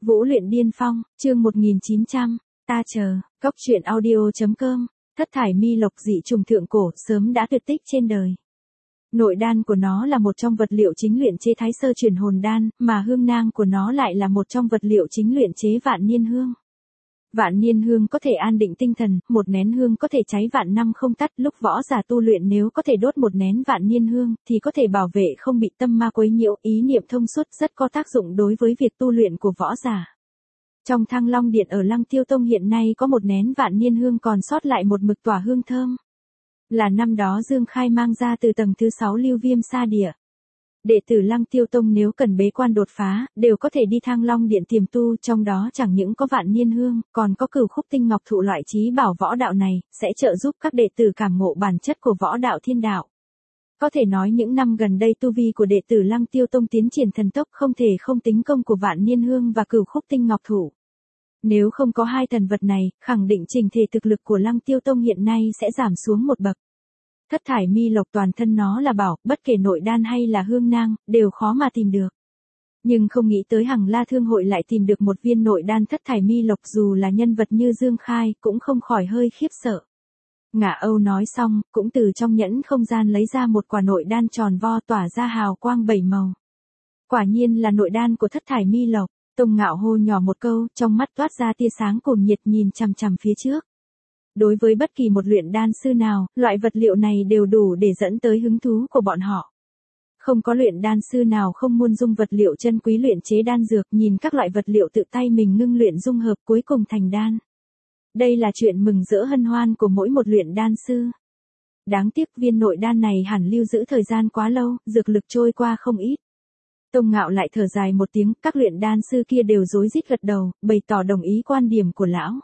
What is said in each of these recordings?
Vũ luyện điên phong, chương 1900, ta chờ, cốc truyện audio.com, thất thải mi lộc dị trùng thượng cổ sớm đã tuyệt tích trên đời. Nội đan của nó là một trong vật liệu chính luyện chế thái sơ truyền hồn đan, mà hương nang của nó lại là một trong vật liệu chính luyện chế vạn niên hương. Vạn niên hương có thể an định tinh thần, một nén hương có thể cháy vạn năm không tắt. Lúc võ giả tu luyện nếu có thể đốt một nén vạn niên hương, thì có thể bảo vệ không bị tâm ma quấy nhiễu, ý niệm thông suốt, rất có tác dụng đối với việc tu luyện của võ giả. Trong Thăng Long Điện ở Lăng Tiêu Tông hiện nay có một nén vạn niên hương còn sót lại một mực tỏa hương thơm. Là năm đó Dương Khai mang ra từ tầng thứ 6 Lưu Viêm Sa Địa. Đệ tử Lăng Tiêu Tông nếu cần bế quan đột phá, đều có thể đi Thăng Long Điện tiềm tu, trong đó chẳng những có vạn niên hương, còn có cửu khúc tinh ngọc thụ loại chí bảo võ đạo này, sẽ trợ giúp các đệ tử cảm ngộ bản chất của võ đạo thiên đạo. Có thể nói những năm gần đây tu vi của đệ tử Lăng Tiêu Tông tiến triển thần tốc, không thể không tính công của vạn niên hương và cửu khúc tinh ngọc thụ. Nếu không có hai thần vật này, khẳng định trình thể thực lực của Lăng Tiêu Tông hiện nay sẽ giảm xuống một bậc. Thất thải mi lộc toàn thân nó là bảo, bất kể nội đan hay là hương nang, đều khó mà tìm được. Nhưng không nghĩ tới Hằng La Thương hội lại tìm được một viên nội đan thất thải mi lộc, dù là nhân vật như Dương Khai, cũng không khỏi hơi khiếp sợ. Ngả Âu nói xong, cũng từ trong nhẫn không gian lấy ra một quả nội đan tròn vo tỏa ra hào quang 7 màu. Quả nhiên là nội đan của thất thải mi lộc. Tông Ngạo hô nhỏ một câu, trong mắt toát ra tia sáng cuồng nhiệt nhìn chằm chằm phía trước. Đối với bất kỳ một luyện đan sư nào, loại vật liệu này đều đủ để dẫn tới hứng thú của bọn họ. Không có luyện đan sư nào không muốn dung vật liệu chân quý luyện chế đan dược, nhìn các loại vật liệu tự tay mình ngưng luyện dung hợp cuối cùng thành đan. Đây là chuyện mừng rỡ hân hoan của mỗi một luyện đan sư. Đáng tiếc viên nội đan này hẳn lưu giữ thời gian quá lâu, dược lực trôi qua không ít. Tông Ngạo lại thở dài một tiếng, các luyện đan sư kia đều rối rít gật đầu, bày tỏ đồng ý quan điểm của lão.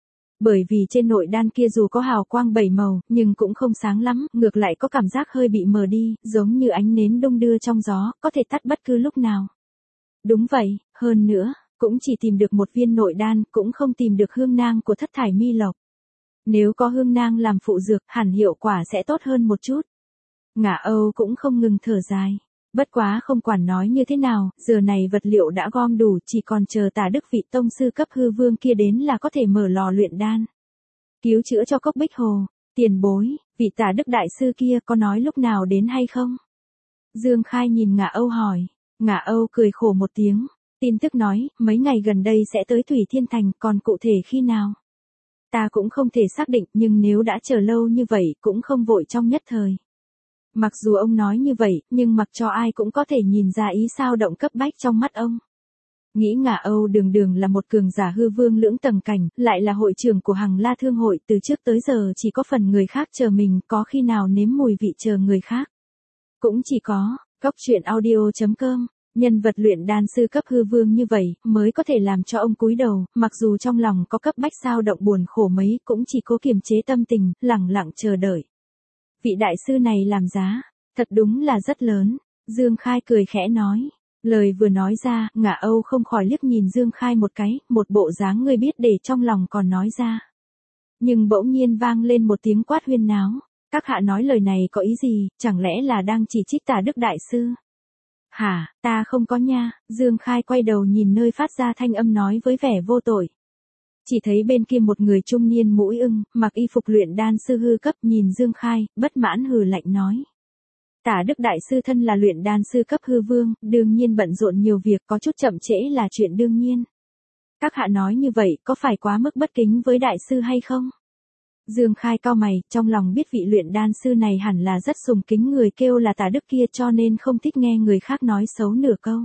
Bởi vì trên nội đan kia dù có hào quang 7 màu, nhưng cũng không sáng lắm, ngược lại có cảm giác hơi bị mờ đi, giống như ánh nến đung đưa trong gió, có thể tắt bất cứ lúc nào. Đúng vậy, hơn nữa, cũng chỉ tìm được một viên nội đan, cũng không tìm được hương nang của thất thải mi lộc. Nếu có hương nang làm phụ dược, hẳn hiệu quả sẽ tốt hơn một chút. Ngả Âu cũng không ngừng thở dài. Bất quá không quản nói như thế nào, giờ này vật liệu đã gom đủ, chỉ còn chờ Tả Đức vị tông sư cấp hư vương kia đến là có thể mở lò luyện đan. Cứu chữa cho Cốc Bích Hồ, tiền bối, vị Tả Đức đại sư kia có nói lúc nào đến hay không? Dương Khai nhìn Ngả Âu hỏi, Ngả Âu cười khổ một tiếng, tin tức nói, mấy ngày gần đây sẽ tới Thủy Thiên Thành, còn cụ thể khi nào? Ta cũng không thể xác định, nhưng nếu đã chờ lâu như vậy cũng không vội trong nhất thời. Mặc dù ông nói như vậy, nhưng mặc cho ai cũng có thể nhìn ra ý sao động cấp bách trong mắt ông. Nghĩ Ngả Âu đường đường là một cường giả hư vương lưỡng tầng cảnh, lại là hội trưởng của Hằng La Thương hội, từ trước tới giờ chỉ có phần người khác chờ mình, có khi nào nếm mùi vị chờ người khác. Cũng chỉ có, cốc truyện audio.com, nhân vật luyện đan sư cấp hư vương như vậy, mới có thể làm cho ông cúi đầu, mặc dù trong lòng có cấp bách sao động buồn khổ mấy, cũng chỉ cố kiềm chế tâm tình, lẳng lặng chờ đợi. Vị đại sư này làm giá, thật đúng là rất lớn, Dương Khai cười khẽ nói. Lời vừa nói ra, Ngả Âu không khỏi liếc nhìn Dương Khai một cái, một bộ dáng người biết để trong lòng còn nói ra. Nhưng bỗng nhiên vang lên một tiếng quát huyên náo, các hạ nói lời này có ý gì, chẳng lẽ là đang chỉ trích Tả Đức đại sư? Hả, ta không có nha, Dương Khai quay đầu nhìn nơi phát ra thanh âm nói với vẻ vô tội. Chỉ thấy bên kia một người trung niên mũi ưng, mặc y phục luyện đan sư hư cấp nhìn Dương Khai, bất mãn hừ lạnh nói. Tả Đức đại sư thân là luyện đan sư cấp hư vương, đương nhiên bận rộn nhiều việc, có chút chậm trễ là chuyện đương nhiên. Các hạ nói như vậy có phải quá mức bất kính với đại sư hay không? Dương Khai cau mày, trong lòng biết vị luyện đan sư này hẳn là rất sùng kính người kêu là Tả Đức kia, cho nên không thích nghe người khác nói xấu nửa câu.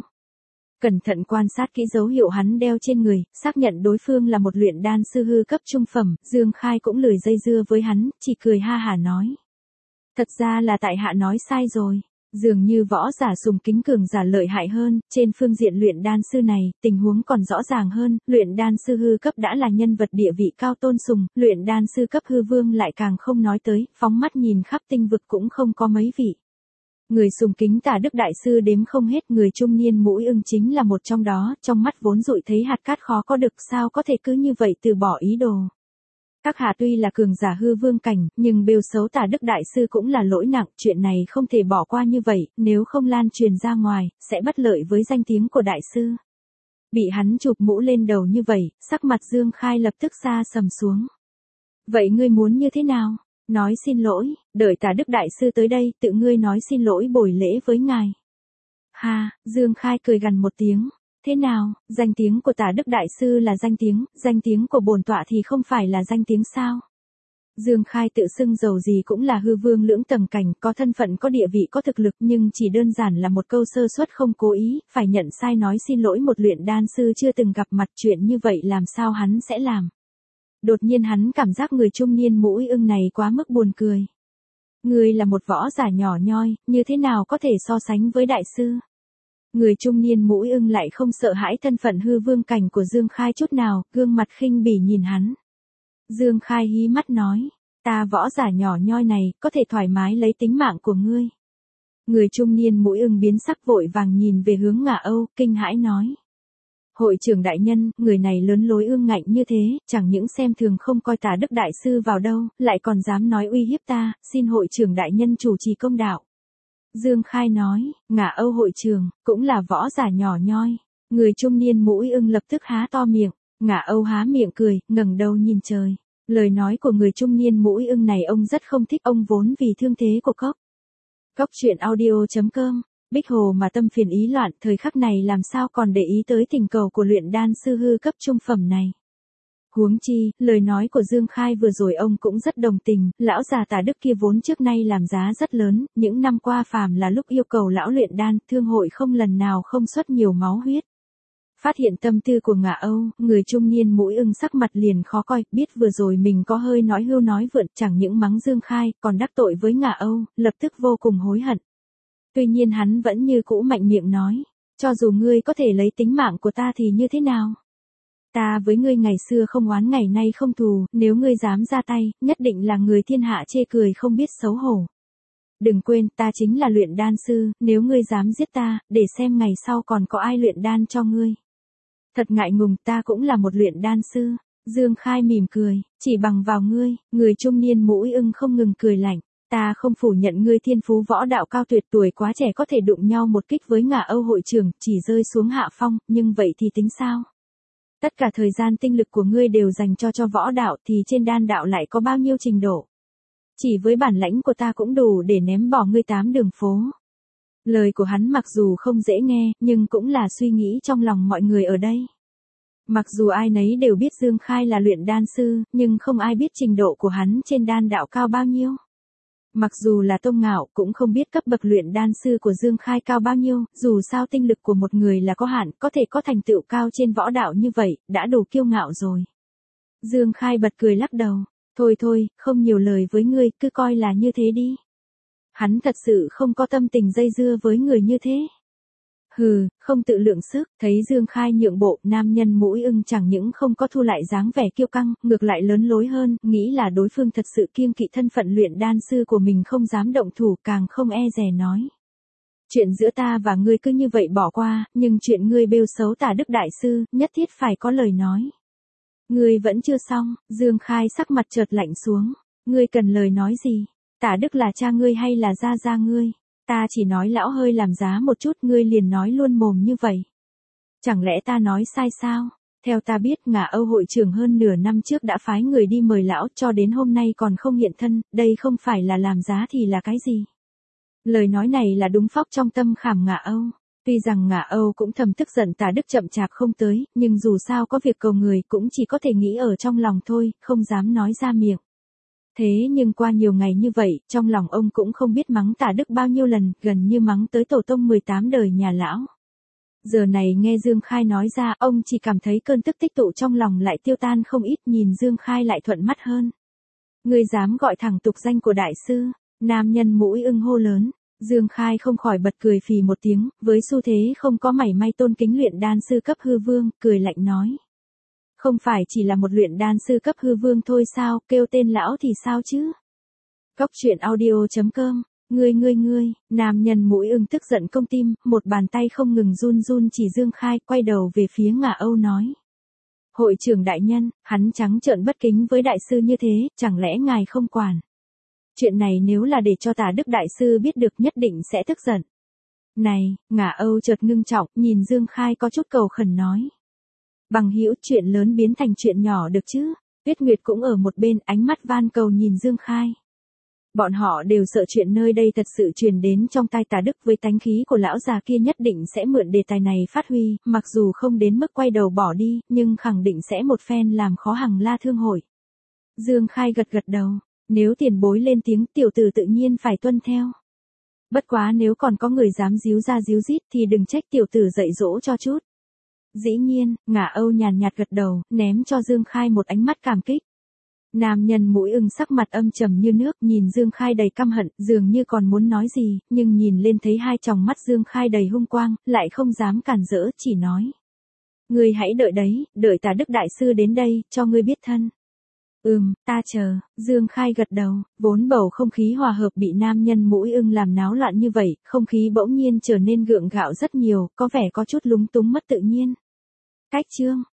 Cẩn thận quan sát kỹ dấu hiệu hắn đeo trên người, xác nhận đối phương là một luyện đan sư hư cấp trung phẩm, Dương Khai cũng lười dây dưa với hắn, chỉ cười ha hả nói. Thật ra là tại hạ nói sai rồi, dường như võ giả sùng kính cường giả lợi hại hơn, trên phương diện luyện đan sư này, tình huống còn rõ ràng hơn, luyện đan sư hư cấp đã là nhân vật địa vị cao tôn sùng, luyện đan sư cấp hư vương lại càng không nói tới, phóng mắt nhìn khắp tinh vực cũng không có mấy vị. Người sùng kính Tả Đức đại sư đếm không hết, người trung niên mũi ưng chính là một trong đó, trong mắt vốn dụi thấy hạt cát khó có được, sao có thể cứ như vậy từ bỏ ý đồ. Các hạ tuy là cường giả hư vương cảnh, nhưng bêu xấu Tả Đức đại sư cũng là lỗi nặng, chuyện này không thể bỏ qua như vậy, nếu không lan truyền ra ngoài, sẽ bất lợi với danh tiếng của đại sư. Bị hắn chụp mũ lên đầu như vậy, sắc mặt Dương Khai lập tức xa sầm xuống. Vậy ngươi muốn như thế nào? Nói xin lỗi, đợi Tả Đức Đại Sư tới đây, tự ngươi nói xin lỗi bồi lễ với ngài. Ha, Dương Khai cười gằn một tiếng. Thế nào, danh tiếng của Tả Đức Đại Sư là danh tiếng của bổn tọa thì không phải là danh tiếng sao? Dương Khai tự xưng dầu gì cũng là hư vương lưỡng tầng cảnh, có thân phận có địa vị có thực lực nhưng chỉ đơn giản là một câu sơ suất không cố ý, phải nhận sai nói xin lỗi một luyện đan sư chưa từng gặp mặt chuyện như vậy làm sao hắn sẽ làm. Đột nhiên hắn cảm giác người trung niên mũi ưng này quá mức buồn cười. Ngươi là một võ giả nhỏ nhoi, như thế nào có thể so sánh với đại sư? Người trung niên mũi ưng lại không sợ hãi thân phận hư vương cảnh của Dương Khai chút nào, gương mặt khinh bỉ nhìn hắn. Dương Khai hí mắt nói, ta võ giả nhỏ nhoi này, có thể thoải mái lấy tính mạng của ngươi. Người trung niên mũi ưng biến sắc vội vàng nhìn về hướng Ngả Âu, kinh hãi nói. Hội trưởng đại nhân, người này lớn lối ương ngạnh như thế, chẳng những xem thường không coi Tả Đức Đại Sư vào đâu, lại còn dám nói uy hiếp ta, xin hội trưởng đại nhân chủ trì công đạo. Dương Khai nói, Ngả Âu hội trưởng, cũng là võ giả nhỏ nhoi. Người trung niên mũi ưng lập tức há to miệng, Ngả Âu há miệng cười, ngẩng đầu nhìn trời. Lời nói của người trung niên mũi ưng này ông rất không thích, ông vốn vì thương thế của Cốc. Cốc truyện audio.com, Bích Hồ mà tâm phiền ý loạn, thời khắc này làm sao còn để ý tới tình cầu của luyện đan sư hư cấp trung phẩm này. Huống chi, lời nói của Dương Khai vừa rồi ông cũng rất đồng tình, lão già Tả Đức kia vốn trước nay làm giá rất lớn, những năm qua phàm là lúc yêu cầu lão luyện đan, thương hội không lần nào không xuất nhiều máu huyết. Phát hiện tâm tư của Ngả Âu, người trung niên mũi ưng sắc mặt liền khó coi, biết vừa rồi mình có hơi nói hưu nói vượn, chẳng những mắng Dương Khai, còn đắc tội với Ngả Âu, lập tức vô cùng hối hận. Tuy nhiên hắn vẫn như cũ mạnh miệng nói, cho dù ngươi có thể lấy tính mạng của ta thì như thế nào? Ta với ngươi ngày xưa không oán ngày nay không thù, nếu ngươi dám ra tay, nhất định là người thiên hạ chê cười không biết xấu hổ. Đừng quên, ta chính là luyện đan sư, nếu ngươi dám giết ta, để xem ngày sau còn có ai luyện đan cho ngươi. Thật ngại ngùng, ta cũng là một luyện đan sư. Dương Khai mỉm cười, chỉ bằng vào ngươi, người trung niên mũi ưng không ngừng cười lạnh. Ta không phủ nhận ngươi thiên phú võ đạo cao tuyệt, tuổi quá trẻ có thể đụng nhau một kích với Ngả Âu hội trưởng, chỉ rơi xuống hạ phong, nhưng vậy thì tính sao? Tất cả thời gian tinh lực của ngươi đều dành cho võ đạo thì trên đan đạo lại có bao nhiêu trình độ? Chỉ với bản lãnh của ta cũng đủ để ném bỏ ngươi 8 đường phố. Lời của hắn mặc dù không dễ nghe, nhưng cũng là suy nghĩ trong lòng mọi người ở đây. Mặc dù ai nấy đều biết Dương Khai là luyện đan sư, nhưng không ai biết trình độ của hắn trên đan đạo cao bao nhiêu. Mặc dù là Tông Ngạo cũng không biết cấp bậc luyện đan sư của Dương Khai cao bao nhiêu, dù sao tinh lực của một người là có hạn, có thể có thành tựu cao trên võ đạo như vậy, đã đủ kiêu ngạo rồi. Dương Khai bật cười lắc đầu, thôi thôi, không nhiều lời với ngươi, cứ coi là như thế đi. Hắn thật sự không có tâm tình dây dưa với người như thế. Hừ, không tự lượng sức, thấy Dương Khai nhượng bộ, nam nhân mũi ưng chẳng những không có thu lại dáng vẻ kiêu căng, ngược lại lớn lối hơn, nghĩ là đối phương thật sự kiêng kỵ thân phận luyện đan sư của mình không dám động thủ, càng không e dè nói. Chuyện giữa ta và ngươi cứ như vậy bỏ qua, nhưng chuyện ngươi bêu xấu Tả Đức Đại Sư, nhất thiết phải có lời nói. Ngươi vẫn chưa xong, Dương Khai sắc mặt chợt lạnh xuống, ngươi cần lời nói gì? Tả Đức là cha ngươi hay là gia ngươi? Ta chỉ nói lão hơi làm giá một chút, ngươi liền nói luôn mồm như vậy. Chẳng lẽ ta nói sai sao? Theo ta biết, Ngả Âu hội trưởng hơn nửa năm trước đã phái người đi mời lão, cho đến hôm nay còn không hiện thân, đây không phải là làm giá thì là cái gì? Lời nói này là đúng phóc trong tâm khảm Ngả Âu. Tuy rằng Ngả Âu cũng thầm tức giận Tả Đức chậm chạp không tới, nhưng dù sao có việc cầu người cũng chỉ có thể nghĩ ở trong lòng thôi, không dám nói ra miệng. Thế nhưng qua nhiều ngày như vậy, trong lòng ông cũng không biết mắng Tả Đức bao nhiêu lần, gần như mắng tới tổ tông 18 đời nhà lão. Giờ này nghe Dương Khai nói ra, ông chỉ cảm thấy cơn tức tích tụ trong lòng lại tiêu tan không ít, nhìn Dương Khai lại thuận mắt hơn. Ngươi dám gọi thẳng tục danh của đại sư? Nam nhân mũi ưng hô lớn. Dương Khai không khỏi bật cười phì một tiếng, với xu thế không có mảy may tôn kính luyện đan sư cấp hư vương, cười lạnh nói. Không phải chỉ là một luyện đan sư cấp hư vương thôi sao, kêu tên lão thì sao chứ? Cốc truyện audio.com, ngươi, nam nhân mũi ưng tức giận công tim, một bàn tay không ngừng run chỉ Dương Khai, quay đầu về phía Ngả Âu nói. Hội trưởng đại nhân, hắn trắng trợn bất kính với đại sư như thế, chẳng lẽ ngài không quản? Chuyện này nếu là để cho Tả Đức Đại Sư biết được nhất định sẽ tức giận. Này, Ngả Âu chợt ngưng trọng, nhìn Dương Khai có chút cầu khẩn nói. Bằng hữu, chuyện lớn biến thành chuyện nhỏ được chứ? Tuyết Nguyệt cũng ở một bên, ánh mắt van cầu nhìn Dương Khai. Bọn họ đều sợ chuyện nơi đây thật sự truyền đến trong tai Tà Đức, với tánh khí của lão già kia nhất định sẽ mượn đề tài này phát huy, mặc dù không đến mức quay đầu bỏ đi, nhưng khẳng định sẽ một phen làm khó Hằng La Thương hội. Dương Khai gật gật đầu, nếu tiền bối lên tiếng tiểu tử tự nhiên phải tuân theo. Bất quá nếu còn có người dám díu ra díu dít thì đừng trách tiểu tử dạy dỗ cho chút. Dĩ nhiên, Ngả Âu nhàn nhạt gật đầu, ném cho Dương Khai một ánh mắt cảm kích. Nam nhân mũi ưng sắc mặt âm trầm như nước, nhìn Dương Khai đầy căm hận, dường như còn muốn nói gì, nhưng nhìn lên thấy hai tròng mắt Dương Khai đầy hung quang, lại không dám cản rỡ, chỉ nói. Ngươi hãy đợi đấy, đợi Tà Đức đại sư đến đây, cho ngươi biết thân. Ta chờ. Dương Khai gật đầu, vốn bầu không khí hòa hợp bị nam nhân mũi ưng làm náo loạn như vậy, không khí bỗng nhiên trở nên gượng gạo rất nhiều, có vẻ có chút lúng túng mất tự nhiên. Cách chương